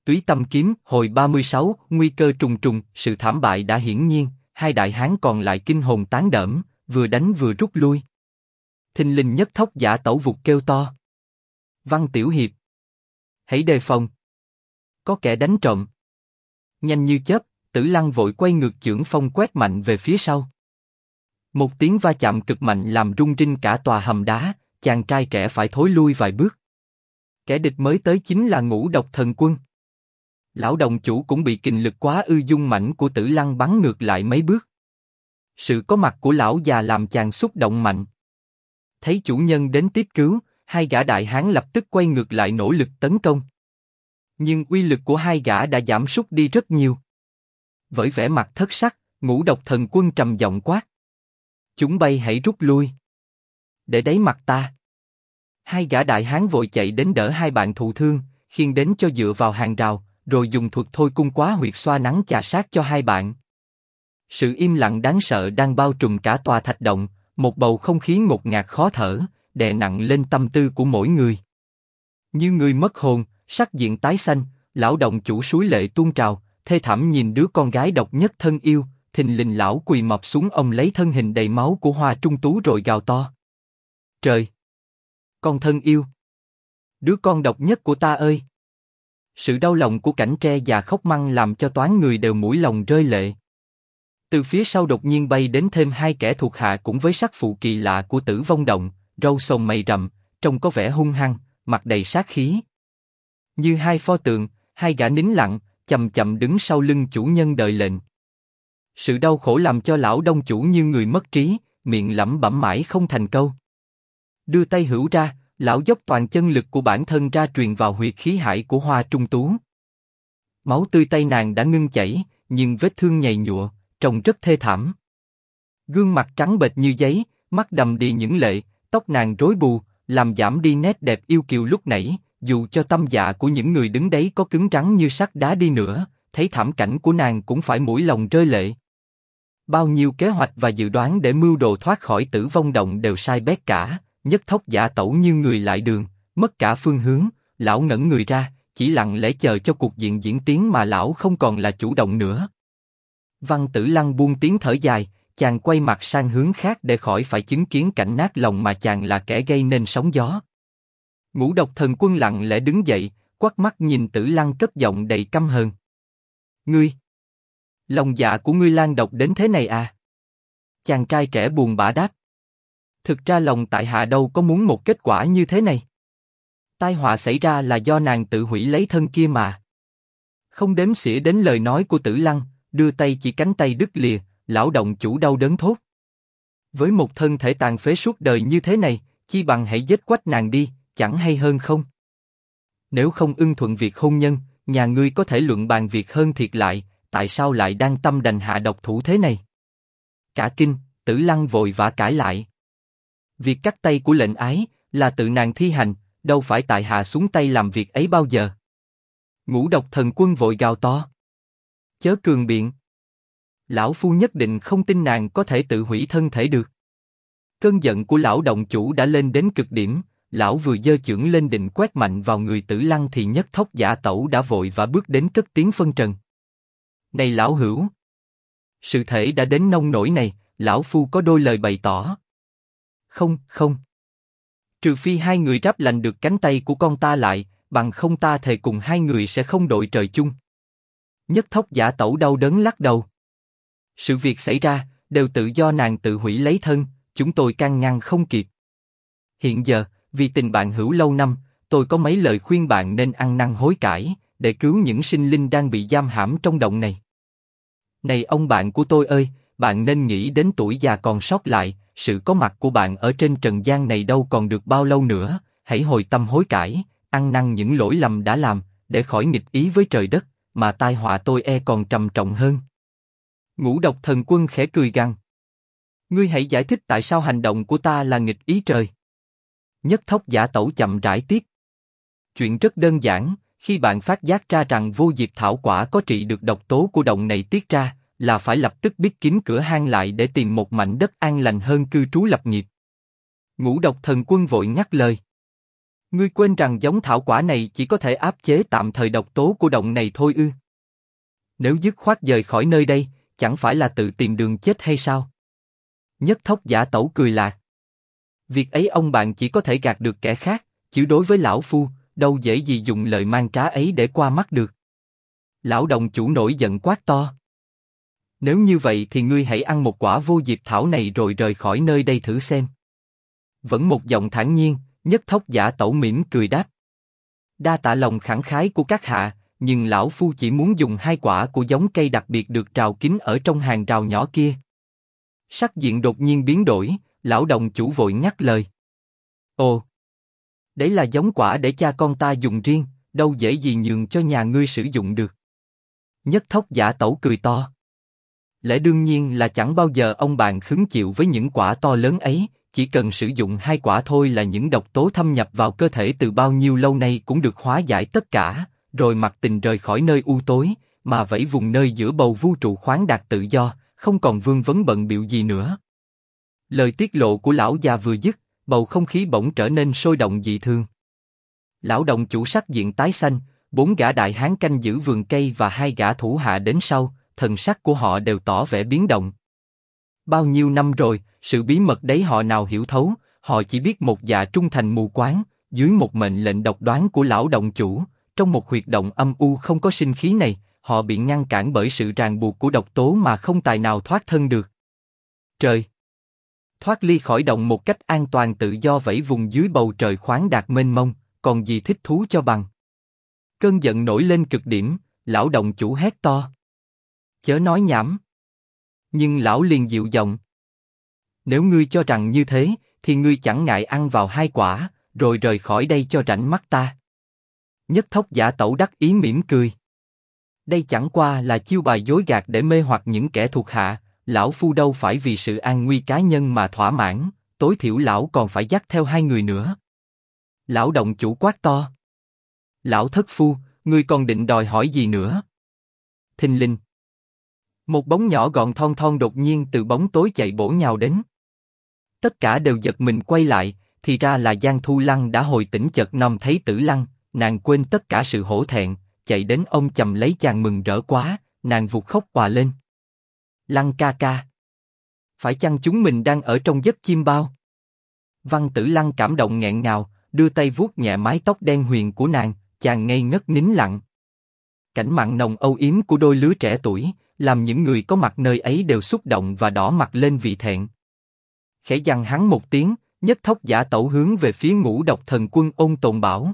Túy Tâm Kiếm, hồi 36, nguy cơ trùng trùng, sự thảm bại đã hiển nhiên, hai đại hán còn lại kinh hồn tán đẫm, vừa đánh vừa rút lui. Thình lình Nhất Thóc Giả Tẩu vụt kêu to. Văn Tiểu Hiệp, hãy đề phòng. Có kẻ đánh trộm. Nhanh như chớp, Tử Lăng vội quay ngược chưởng phong quét mạnh về phía sau. Một tiếng va chạm cực mạnh làm rung rinh cả tòa hầm đá, chàng trai trẻ phải thối lui vài bước. Kẻ địch mới tới chính là Ngũ Độc Thần Quân. Lão đồng chủ cũng bị kình lực quá ư dung mãnh của Tử Lăng bắn ngược lại mấy bước. Sự có mặt của lão già làm chàng xúc động mạnh. Thấy chủ nhân đến tiếp cứu, hai gã đại hán lập tức quay ngược lại nỗ lực tấn công. Nhưng uy lực của hai gã đã giảm sút đi rất nhiều. Với vẻ mặt thất sắc, Ngũ Độc Thần Quân trầm giọng quát. Chúng bay hãy rút lui. Để đấy mặt ta. Hai gã đại hán vội chạy đến đỡ hai bạn thụ thương, khiêng đến cho dựa vào hàng rào, rồi dùng thuật thôi cung quá huyệt xoa nắng chà sát cho hai bạn. Sự im lặng đáng sợ đang bao trùm cả tòa thạch động, một bầu không khí ngột ngạt khó thở, đè nặng lên tâm tư của mỗi người. Như người mất hồn, sắc diện tái xanh, lão động chủ suối lệ tuôn trào, thê thảm nhìn đứa con gái độc nhất thân yêu, thình lình lão quỳ mọp xuống ông lấy thân hình đầy máu của Hoa Trung Tú rồi gào to. Trời! Con thân yêu! Đứa con độc nhất của ta ơi! Sự đau lòng của Cảnh Tre già khóc măng làm cho toán người đều mũi lòng rơi lệ. Từ phía sau đột nhiên bay đến thêm hai kẻ thuộc hạ cũng với sắc phụ kỳ lạ của Tử Vong Động, râu sồm mày rậm, trông có vẻ hung hăng, mặt đầy sát khí. Như hai pho tượng, hai gã nín lặng, chậm chậm đứng sau lưng chủ nhân đợi lệnh. Sự đau khổ làm cho lão đông chủ như người mất trí, miệng lẩm bẩm mãi không thành câu. Đưa tay hữu ra, lão dốc toàn chân lực của bản thân ra truyền vào huyệt khí hải của Hoa Trung Tú. Máu tươi tay nàng đã ngưng chảy, nhưng vết thương nhầy nhụa, trông rất thê thảm. Gương mặt trắng bệch như giấy, mắt đầm đìa những lệ, tóc nàng rối bù, làm giảm đi nét đẹp yêu kiều lúc nãy. Dù cho tâm dạ của những người đứng đấy có cứng rắn như sắt đá đi nữa, thấy thảm cảnh của nàng cũng phải mũi lòng rơi lệ. Bao nhiêu kế hoạch và dự đoán để mưu đồ thoát khỏi Tử Vong Động đều sai bét cả. Nhất Thóc Giả Tẩu như người lại đường, mất cả phương hướng. Lão ngẩn người ra, chỉ lặng lẽ chờ cho cuộc diện diễn tiến mà lão không còn là chủ động nữa. Văn Tử Lăng buông tiếng thở dài, chàng quay mặt sang hướng khác để khỏi phải chứng kiến cảnh nát lòng mà chàng là kẻ gây nên sóng gió. Ngũ Độc Thần Quân lặng lẽ đứng dậy, quắt mắt nhìn Tử Lăng cất giọng đầy căm hờn. Ngươi! Lòng dạ của ngươi lan độc đến thế này à? Chàng trai trẻ buồn bã đáp. Thực ra lòng tại hạ đâu có muốn một kết quả như thế này. Tai họa xảy ra là do nàng tự hủy lấy thân kia mà. Không đếm xỉa đến lời nói của Tử Lăng, đưa tay chỉ cánh tay đứt lìa, lão động chủ đau đớn thốt. Với một thân thể tàn phế suốt đời như thế này, chi bằng hãy giết quách nàng đi, chẳng hay hơn không? Nếu không ưng thuận việc hôn nhân, nhà ngươi có thể luận bàn việc hơn thiệt lại, tại sao lại đang tâm đành hạ độc thủ thế này? Cả kinh, Tử Lăng vội vã cãi lại. Việc cắt tay của lệnh ái là tự nàng thi hành, đâu phải tại hạ xuống tay làm việc ấy bao giờ. Ngũ Độc Thần Quân vội gào to. Chớ cường biện. Lão phu nhất định không tin nàng có thể tự hủy thân thể được. Cơn giận của lão động chủ đã lên đến cực điểm, lão vừa giơ chưởng lên định quét mạnh vào người Tử Lăng thì Nhất Thóc Giả Tẩu đã vội vã bước đến cất tiếng phân trần. Này lão hữu! Sự thể đã đến nông nỗi này, lão phu có đôi lời bày tỏ. Không, không. Trừ phi hai người ráp lành được cánh tay của con ta lại, bằng không ta thề cùng hai người sẽ không đội trời chung. Nhất Thóc Giả Tẩu đau đớn lắc đầu. Sự việc xảy ra, đều tự do nàng tự hủy lấy thân, chúng tôi can ngăn không kịp. Hiện giờ, vì tình bạn hữu lâu năm, tôi có mấy lời khuyên bạn nên ăn năn hối cải, để cứu những sinh linh đang bị giam hãm trong động này. Này ông bạn của tôi ơi, bạn nên nghĩ đến tuổi già còn sót lại, sự có mặt của bạn ở trên trần gian này đâu còn được bao lâu nữa, hãy hồi tâm hối cải, ăn năn những lỗi lầm đã làm, để khỏi nghịch ý với trời đất, mà tai họa tôi còn trầm trọng hơn. Ngũ Độc Thần Quân khẽ cười gằn. Ngươi hãy giải thích tại sao hành động của ta là nghịch ý trời. Nhất Thóc Giả Tẩu chậm rãi tiếp. Chuyện rất đơn giản, khi bạn phát giác ra rằng vô diệp thảo quả có trị được độc tố của động này tiết ra, là phải lập tức bít kín cửa hang lại để tìm một mảnh đất an lành hơn cư trú lập nghiệp. Ngũ Độc Thần Quân vội ngắt lời. Ngươi quên rằng giống thảo quả này chỉ có thể áp chế tạm thời độc tố của động này thôi ư? Nếu dứt khoát rời khỏi nơi đây, chẳng phải là tự tìm đường chết hay sao? Nhất Thóc Giả Tẩu cười lạc. Việc ấy ông bạn chỉ có thể gạt được kẻ khác, chứ đối với lão phu, đâu dễ gì dùng lời mang trá ấy để qua mắt được. Lão đồng chủ nổi giận quát to. Nếu như vậy thì ngươi hãy ăn một quả vô diệp thảo này rồi rời khỏi nơi đây thử xem. Vẫn một giọng thản nhiên, Nhất Thóc Giả Tẩu mỉm cười đáp. Đa tạ lòng khẳng khái của các hạ, nhưng lão phu chỉ muốn dùng 2 quả của giống cây đặc biệt được trào kín ở trong hàng rào nhỏ kia. Sắc diện đột nhiên biến đổi, lão đồng chủ vội ngắt lời. Ồ, đấy là giống quả để cha con ta dùng riêng, đâu dễ gì nhường cho nhà ngươi sử dụng được. Nhất Thóc Giả Tẩu cười to. Lẽ đương nhiên là chẳng bao giờ ông bạn khứng chịu với những quả to lớn ấy, chỉ cần sử dụng 2 quả thôi là những độc tố thâm nhập vào cơ thể từ bao nhiêu lâu nay cũng được hóa giải tất cả, rồi mặc tình rời khỏi nơi u tối, mà vẫy vùng nơi giữa bầu vũ trụ khoáng đạt tự do, không còn vương vấn bận bịu gì nữa. Lời tiết lộ của lão già vừa dứt, bầu không khí bỗng trở nên sôi động dị thường. Lão đồng chủ sắc diện tái xanh, 4 gã đại hán canh giữ vườn cây và 2 gã thủ hạ đến sau, thần sắc của họ đều tỏ vẻ biến động. Bao nhiêu năm rồi, sự bí mật đấy họ nào hiểu thấu, họ chỉ biết một dạ trung thành mù quáng, dưới một mệnh lệnh độc đoán của lão động chủ, trong một huyệt động âm u không có sinh khí này, họ bị ngăn cản bởi sự ràng buộc của độc tố mà không tài nào thoát thân được. Trời! Thoát ly khỏi động một cách an toàn tự do vẫy vùng dưới bầu trời khoáng đạt mênh mông, còn gì thích thú cho bằng. Cơn giận nổi lên cực điểm, lão động chủ hét to. Chớ nói nhảm. Nhưng lão liền dịu giọng. Nếu ngươi cho rằng như thế, thì ngươi chẳng ngại ăn vào 2 quả, rồi rời khỏi đây cho rảnh mắt ta. Nhất Thóc Giả Tẩu đắc ý mỉm cười. Đây chẳng qua là chiêu bài dối gạt để mê hoặc những kẻ thuộc hạ, lão phu đâu phải vì sự an nguy cá nhân mà thỏa mãn, tối thiểu lão còn phải dắt theo 2 người nữa. Lão động chủ quát to. Lão thất phu, ngươi còn định đòi hỏi gì nữa? Thình lình. Một bóng nhỏ gọn thon thon đột nhiên từ bóng tối chạy bổ nhào đến. Tất cả đều giật mình quay lại, thì ra là Giang Thu Lăng đã hồi tỉnh chợt nom thấy Tử Lăng, nàng quên tất cả sự hổ thẹn, chạy đến ôm chầm lấy chàng mừng rỡ quá, nàng vụt khóc òa lên. Lăng ca ca. Phải chăng chúng mình đang ở trong giấc chiêm bao? Văn Tử Lăng cảm động nghẹn ngào, đưa tay vuốt nhẹ mái tóc đen huyền của nàng, chàng ngây ngất nín lặng. Cảnh mặn nồng âu yếm của đôi lứa trẻ tuổi, làm những người có mặt nơi ấy đều xúc động và đỏ mặt lên vì thẹn. Khẽ dằn hắn một tiếng, Nhất Thóc Giả Tẩu hướng về phía Ngũ Độc Thần Quân Ôn Tồn bảo.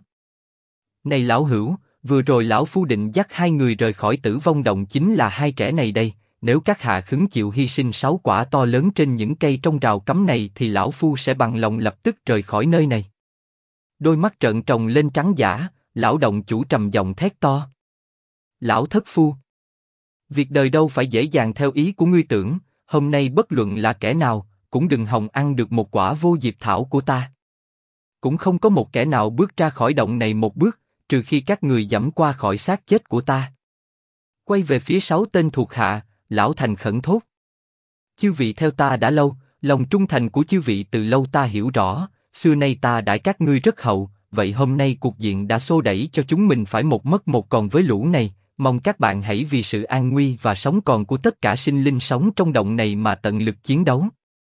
Này lão hữu, vừa rồi lão phu định dắt 2 người rời khỏi Tử Vong Động chính là 2 trẻ này đây, nếu các hạ khứng chịu hy sinh 6 quả to lớn trên những cây trong rào cấm này thì lão phu sẽ bằng lòng lập tức rời khỏi nơi này. Đôi mắt trợn tròn lên trắng dã, lão động chủ trầm giọng thét to. Lão thất phu! Việc đời đâu phải dễ dàng theo ý của ngươi tưởng, hôm nay bất luận là kẻ nào, cũng đừng hòng ăn được một quả vô diệp thảo của ta. Cũng không có một kẻ nào bước ra khỏi động này một bước, trừ khi các người dẫm qua khỏi xác chết của ta. Quay về phía 6 tên thuộc hạ, lão thành khẩn thốt. Chư vị theo ta đã lâu, lòng trung thành của chư vị từ lâu ta hiểu rõ, xưa nay ta đãi các ngươi rất hậu, vậy hôm nay cuộc diện đã xô đẩy cho chúng mình phải một mất một còn với lũ này, mong các bạn hãy vì sự an nguy và sống còn của tất cả sinh linh sống trong động này mà tận lực chiến đấu.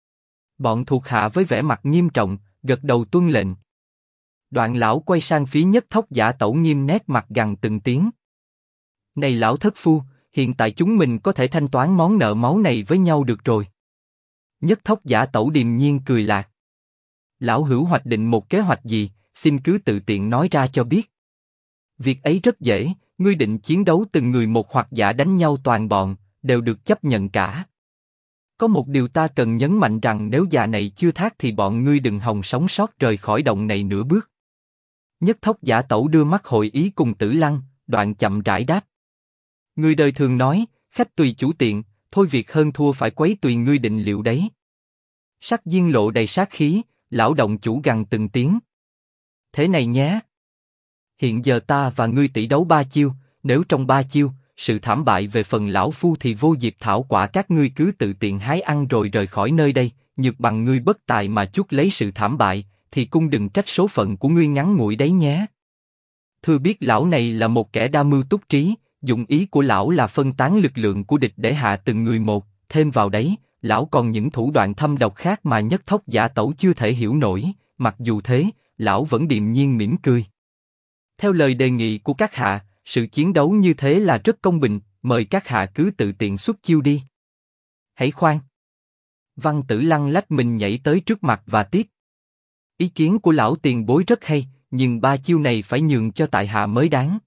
Bọn thuộc hạ với vẻ mặt nghiêm trọng, gật đầu tuân lệnh. Đoạn lão quay sang phía Nhất Thóc Giả Tẩu nghiêm nét mặt gằn từng tiếng. Này lão thất phu, hiện tại chúng mình có thể thanh toán món nợ máu này với nhau được rồi. Nhất Thóc Giả Tẩu điềm nhiên cười lạc. Lão hữu hoạch định một kế hoạch gì, xin cứ tự tiện nói ra cho biết. Việc ấy rất dễ, ngươi định chiến đấu từng người một hoặc giả đánh nhau toàn bọn, đều được chấp nhận cả. Có một điều ta cần nhấn mạnh rằng nếu già này chưa thác thì bọn ngươi đừng hòng sống sót rời khỏi động này nửa bước. Nhất Thóc Giả Tẩu đưa mắt hội ý cùng Tử Lăng, đoạn chậm rãi đáp. Người đời thường nói, khách tùy chủ tiện, thôi việc hơn thua phải quấy tùy ngươi định liệu đấy. Sắc diên lộ đầy sát khí, lão động chủ gằn từng tiếng. Thế này nhé. Hiện giờ ta và ngươi tỷ đấu 3 chiêu, nếu trong 3 chiêu, sự thảm bại về phần lão phu thì vô diệp thảo quả các ngươi cứ tự tiện hái ăn rồi rời khỏi nơi đây, nhược bằng ngươi bất tài mà chuốc lấy sự thảm bại, thì cung đừng trách số phận của ngươi ngắn ngủi đấy nhé. Thưa biết lão này là một kẻ đa mưu túc trí, dụng ý của lão là phân tán lực lượng của địch để hạ từng người một, thêm vào đấy, lão còn những thủ đoạn thâm độc khác mà Nhất Thốc Giả Tẩu chưa thể hiểu nổi, mặc dù thế, lão vẫn điềm nhiên mỉm cười. Theo lời đề nghị của các hạ, sự chiến đấu như thế là rất công bình, mời các hạ cứ tự tiện xuất chiêu đi. Hãy khoan. Văn Tử Lăng lách mình nhảy tới trước mặt và tiếp. Ý kiến của lão tiền bối rất hay, nhưng 3 chiêu này phải nhường cho tại hạ mới đáng.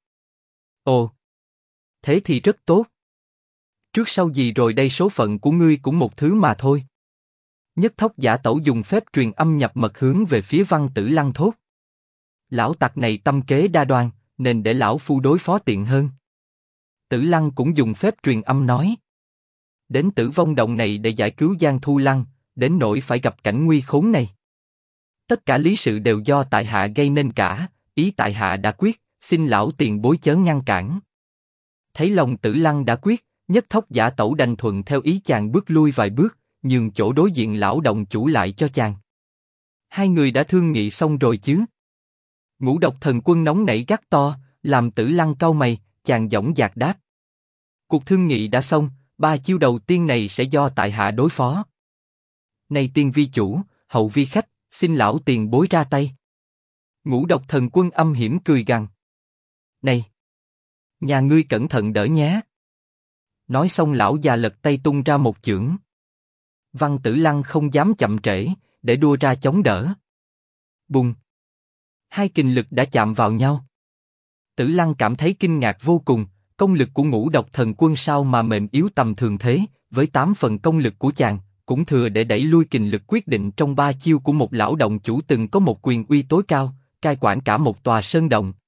Ồ, thế thì rất tốt. Trước sau gì rồi đây, số phận của ngươi cũng một thứ mà thôi. Nhất Thốc Giả Tẩu dùng phép truyền âm nhập mật hướng về phía Văn Tử Lăng thốt. Lão tặc này tâm kế đa đoan, nên để lão phu đối phó tiện hơn. Tử Lăng cũng dùng phép truyền âm nói. Đến Tử Vong Động này để giải cứu Giang Thu Lăng, đến nỗi phải gặp cảnh nguy khốn này. Tất cả lý sự đều do tại hạ gây nên cả, ý tại hạ đã quyết, xin lão tiền bối chớ ngăn cản. Thấy lòng Tử Lăng đã quyết, Nhất Thốc Giả Tẩu đành thuận theo ý chàng bước lui vài bước, nhường chỗ đối diện lão động chủ lại cho chàng. Hai người đã thương nghị xong rồi chứ? Ngũ Độc Thần Quân nóng nảy gắt to, làm Tử Lăng cau mày, chàng dõng dạc đáp. Cuộc thương nghị đã xong, 3 chiêu đầu tiên này sẽ do tại hạ đối phó. Này tiên vi chủ, hậu vi khách, xin lão tiền bối ra tay. Ngũ Độc Thần Quân âm hiểm cười gằn. Này! Nhà ngươi cẩn thận đỡ nhé. Nói xong lão già lật tay tung ra một chưởng. Văn Tử Lăng không dám chậm trễ, để đua ra chống đỡ. Bùng! Hai kình lực đã chạm vào nhau. Tử Lăng cảm thấy kinh ngạc vô cùng, công lực của Ngũ Độc Thần Quân sao mà mềm yếu tầm thường thế, với 8 phần công lực của chàng, cũng thừa để đẩy lui kình lực quyết định trong 3 chiêu của một lão động chủ từng có một quyền uy tối cao, cai quản cả một tòa sơn động.